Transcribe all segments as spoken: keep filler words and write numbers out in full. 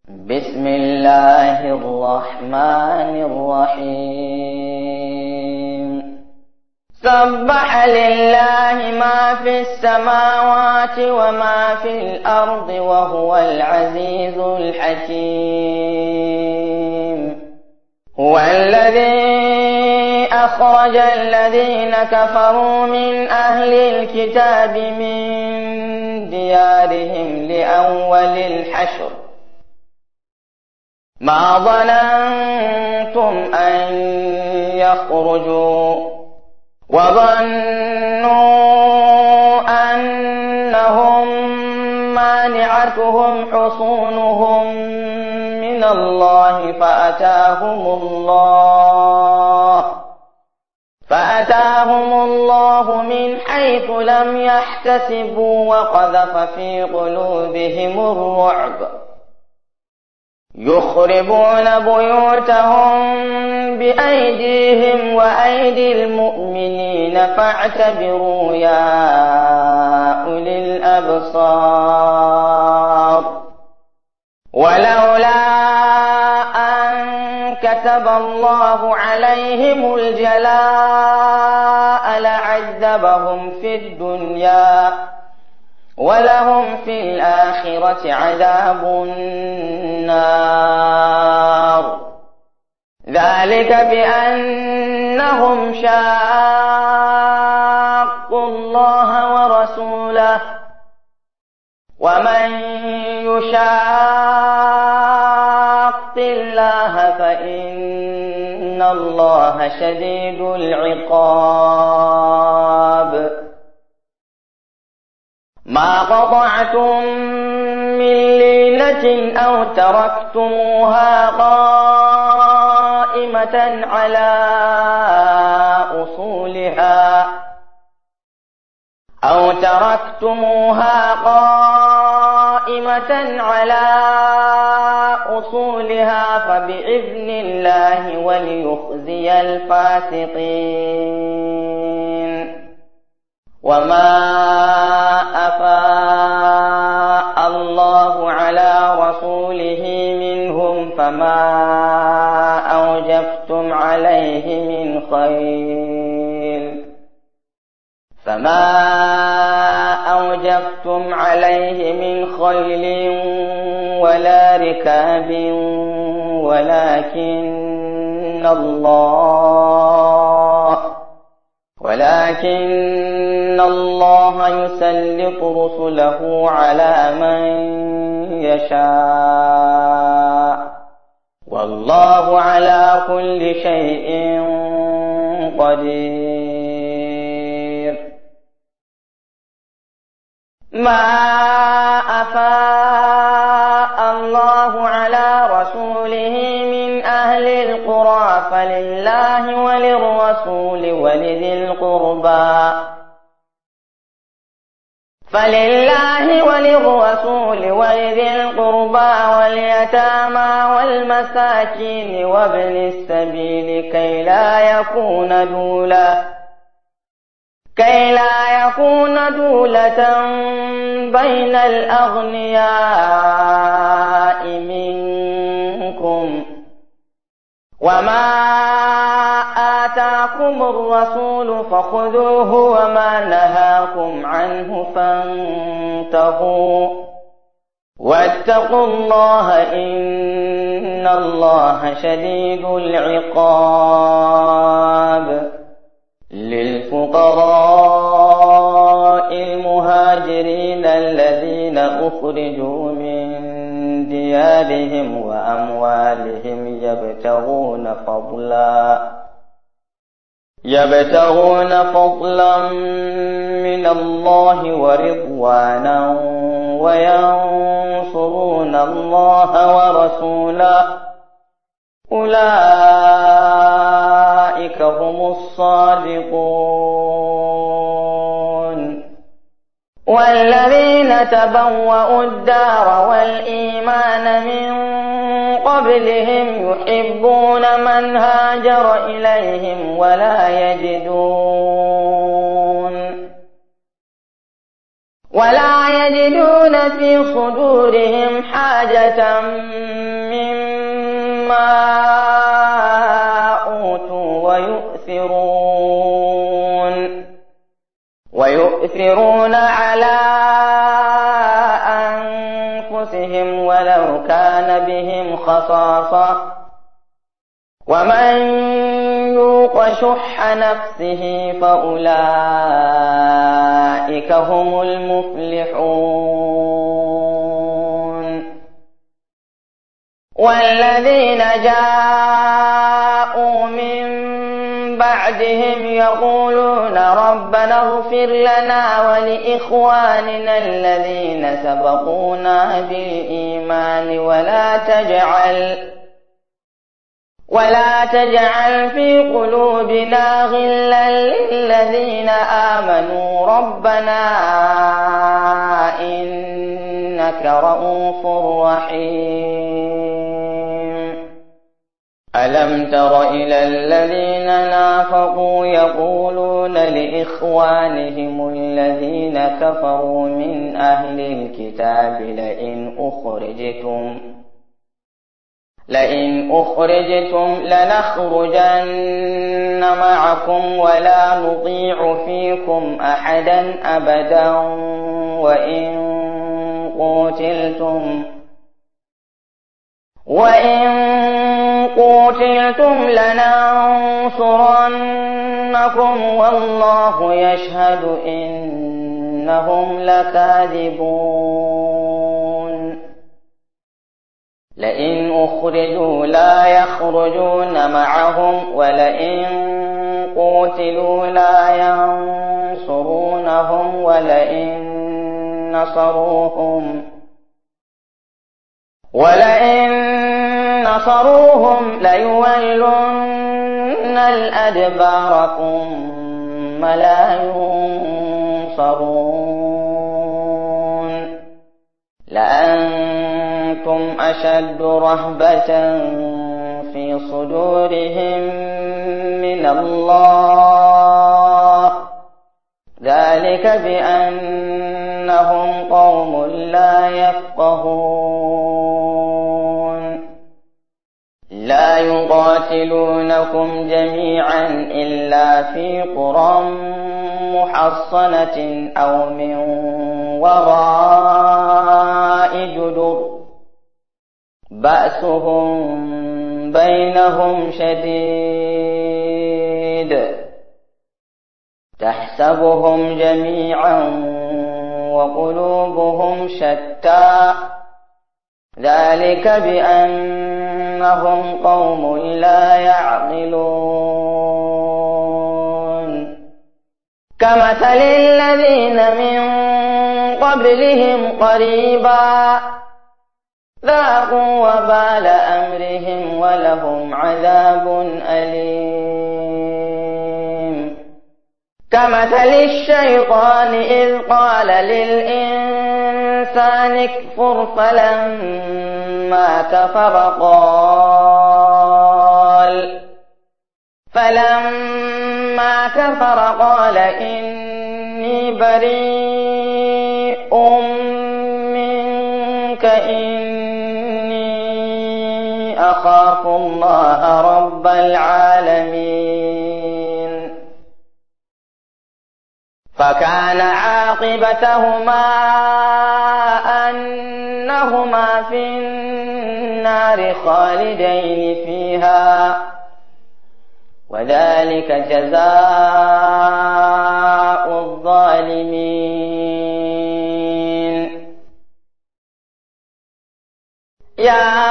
بسم الله الرحمن الرحيم سبح لله ما في السماوات وما في الأرض وهو العزيز الحكيم هو الذي أخرج الذين كفروا من أهل الكتاب من ديارهم لأول الحشر ما ظننتم أن يخرجوا وظنوا أنهم مانعتهم حصونهم من الله فأتاهم الله فأتاهم الله من حيث لم يحتسبوا وقذف في قلوبهم الرعب يخربون بيوتهم بأيديهم وأيدي المؤمنين فاعتبروا يا أولي الأبصار ولولا أن كتب الله عليهم الجلاء لعذبهم في الدنيا ولهم في الآخرة عذاب النار ذلك بأنهم شاقوا الله ورسوله ومن يشاق الله فإن الله شديد العقاب ما قطعتم من لينة أو تركتموها قائمة على أصولها أو تركتموها قائمة على أصولها فبإذن الله وليخزي الفاسقين وما أفاء الله على رسوله منهم فما أوجفتم عليه من خيل فما أوجفتم عليه من خيل ولا ركاب ولكن الله ولكن الله يسلط رسله على من يشاء والله على كل شيء قدير ما أفاء الله على رسوله من أهل القرى فلله وللرسول ولذي القربى فلله وللرسول ولذي القربى واليتامى والمساكين وابن السبيل كي لا يكون دولة كي لا يكون دولة بين الأغنياء منكم وما آتاكم الرسول فخذوه وما نهاكم عنه فانتهوا واتقوا الله إن الله شديد العقاب للفقراء المهاجرين الذين أخرجوا من ديارهم وأموالهم يبتغون فضلا يبتغون فضلا من الله ورضوانا وينصرون الله ورسوله أولئك هم الصادقون والذين تبوأوا الدار والإيمان من قبلهم يحبون من هاجر إليهم ولا يجدون ولا يجدون في صدورهم حاجة مما أوتوا ويؤثرون ويؤثرون على أنفسهم ولو كان بهم خصاصة ومن يوق شح نفسه فأولئك هم المفلحون والذين جاءوا من بعدهم يقولون ربنا اغفر لنا ولإخواننا الذين سبقونا بالإيمان ولا تجعل ولا تجعل في قلوبنا غلا للذين آمنوا ربنا إنك رؤوف رحيم ألم تر إلى الذين نافقوا يقولون لإخوانهم الذين كفروا من أهل الكتاب لئن أخرجتم لئن أخرجتم لنخرجن معكم ولا نطيع فيكم أحدا أبدا وإن قتلتم وإن قتلتم لننصرنكم والله يشهد إنهم لكاذبون لئن أخرجوا لا يخرجون معهم ولئن قتلوا لا ينصرونهم ولئن نصروهم ولئن نصروهم ليولن الأدبار ثم لا ينصرون لأنتم أشد رهبة في صدورهم من الله ذلك بأنهم قوم لا يفقهون لا يقاتلونكم جميعا إلا في قرى محصنة أو من وراء جدر بأسهم بينهم شديد تحسبهم جميعا وقلوبهم شتى ذلك بأنهم قوم لا يعقلون كمثل الذين من قبلهم قريبا ذاقوا وبال أمرهم ولهم عذاب أليم كمثل الشيطان إذ قال للإنسان اكفر فلما كفر قال فلما كفر قال إني بريء منك إني أخاف الله رب العالمين فكان عاقبتهما أنهما في النار خالدين فيها وذلك جزاء الظالمين يا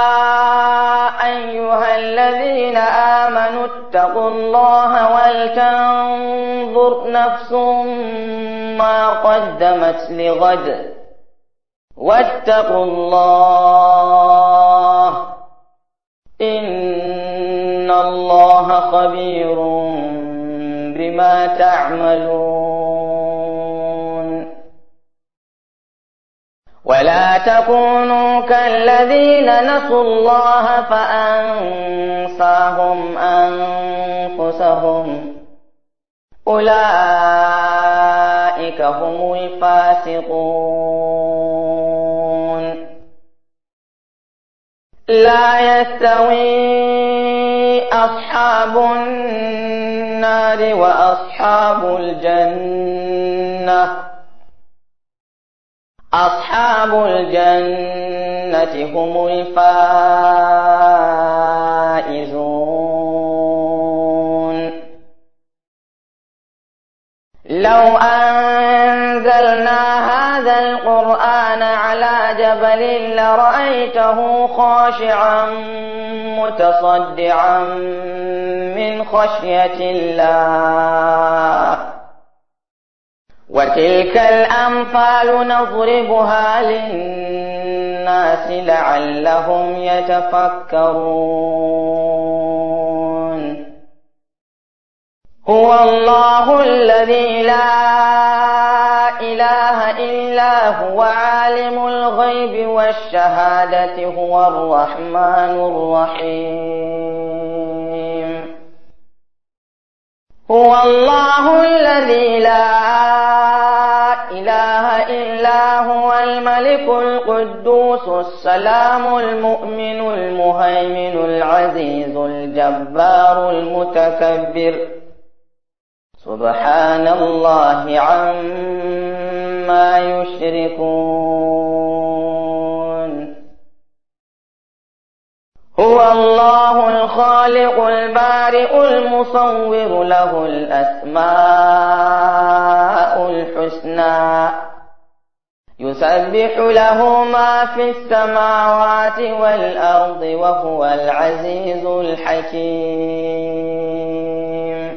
أيها الذين آمنوا اتقوا الله ولتنظر نفس ما قدمت لغد واتقوا الله إن الله خبير بما تعملون ولا تكونوا كالذين نسوا الله فأنساهم أنفسهم أولئك أولئك هم الفاسقون. لا يستوي أصحاب النار وأصحاب الجنة أصحاب الجنة هم الفائزون. لو أنزلنا هذا القرآن على جبل لرأيته خاشعا متصدعا من خشية الله. وتلك الأمثال نضربها للناس لعلهم يتفكرون. هو الله الذي لا إله إلا هو عالم الغيب والشهادة هو الرحمن الرحيم. هو الله الذي لا إله إلا هو الملك القدوس السلام المؤمن المهيمن العزيز الجبار المتكبر سبحان الله عما يشركون. هو الله الخالق البارئ المصور له الأسماء الحسنى يسبح له ما في السماوات والأرض وهو العزيز الحكيم.